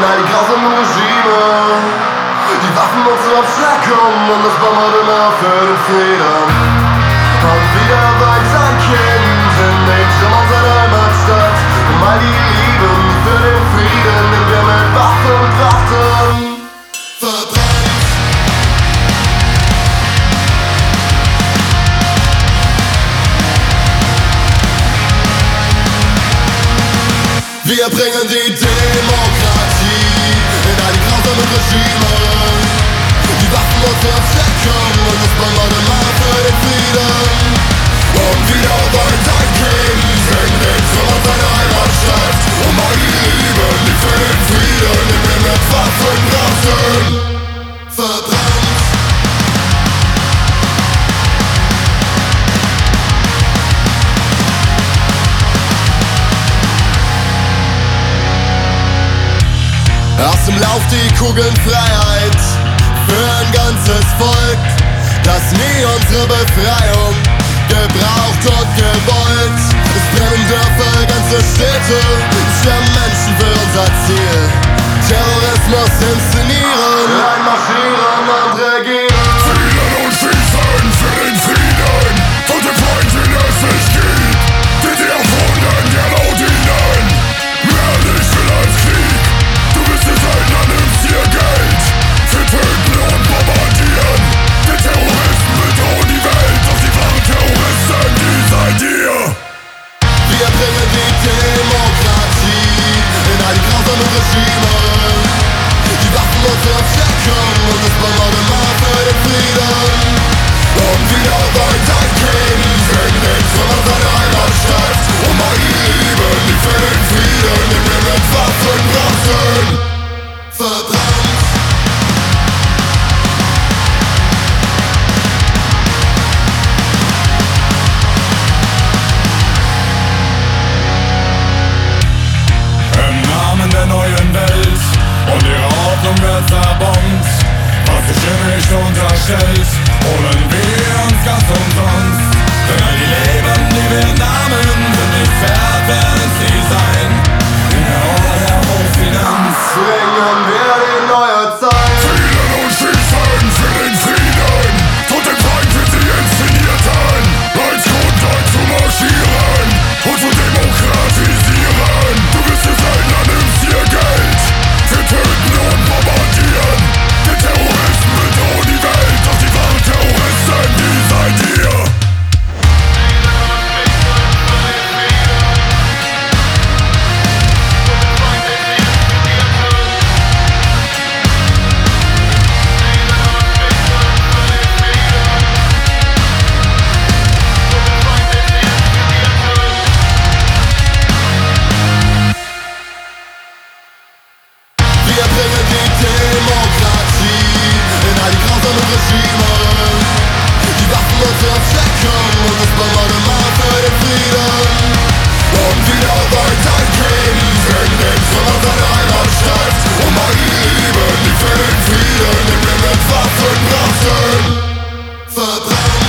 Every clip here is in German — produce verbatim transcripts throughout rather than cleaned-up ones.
all die grausamen Regime, die Waffen uns zur Abschreckung und das Bombardement für den Frieden. Und wieder weiter kämpfen in schon unserer Heimatstadt, um all die Liebe für den Frieden, den wir mit Waffen brachten, verbrannt. Wir bringen die Demokratie in all die grausamen Regime, die Waffen uns zur Abschreckung und das Bombardement für den Frieden. Und wieder weiter kämpfen in schon unserer Heimatstadt, um all die Liebe, die für den Frieden, den wir mit Waffen brachten, verbrannt. Aus dem Lauf die Kugeln Freiheit für ein ganzes Volk, das nie unsere Befreiung gebraucht und gewollt. Es brennen Dörfer, ganze Städte, es sterben Menschen für unser Ziel. Terrorismus inszenieren, einmarschieren und regieren. Frieden und Schießen für den Frieden, von dem Feind, den es nicht gibt, die die Erfunden der laut ihnen, mehr nicht will als Krieg. Du bist der Söldner, nimmst dir Geld für Töten und Bombardieren. Die Terroristen bedrohen die Welt, doch die wahren Terroristen, die seid ihr. Wir bringen die Demokratie in all die grausamen Regime, die Waffen uns zur Abschreckung und das Bombardement für den Frieden. Und wieder weiter kämpfen in schon unserer Heimatstadt, um all die Liebe, die für den Frieden, den wir mit Waffen brachten, verbrannt. Im Namen der neuen Welt und ihrer Ordnung wird zerbombt, was sich ihr nicht unterstellt, holen wir uns ganz umsonst. Denn all die Leben, die wir nahmen, sind nicht wert, werden sie sein. In der Order der Hochfinanz Bringen wir die neue Zeit. Frieden und Schießen für den Frieden, tut den Feind, wie sie inszenierten, als Grund einzumarschieren und zu demokratisieren. Du bist der Söldner, nimmst dir Geld für Töten und Bombardieren. Die Terroristen bedrohen die Welt, doch die wahren Terroristen, die seid ihr. Wir bringen die Demokratie in all die grausamen Regime, die Waffen uns zur Abschreckung und das Bombardement für den Frieden. Und wieder weiter kämpfen in schon unserer Heimatstadt, um all die Liebe, die für den Frieden, den wir mit Waffen brachten, verbrannt.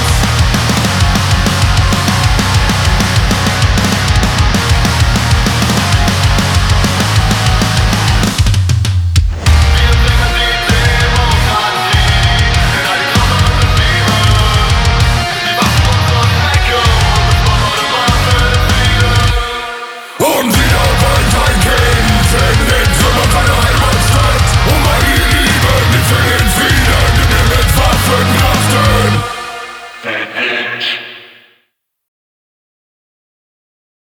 Und wieder weiter kämpfen in Trümmern seiner Heimatstadt, um all die Liebe, die für den Frieden, den wir mit Waffen brachten.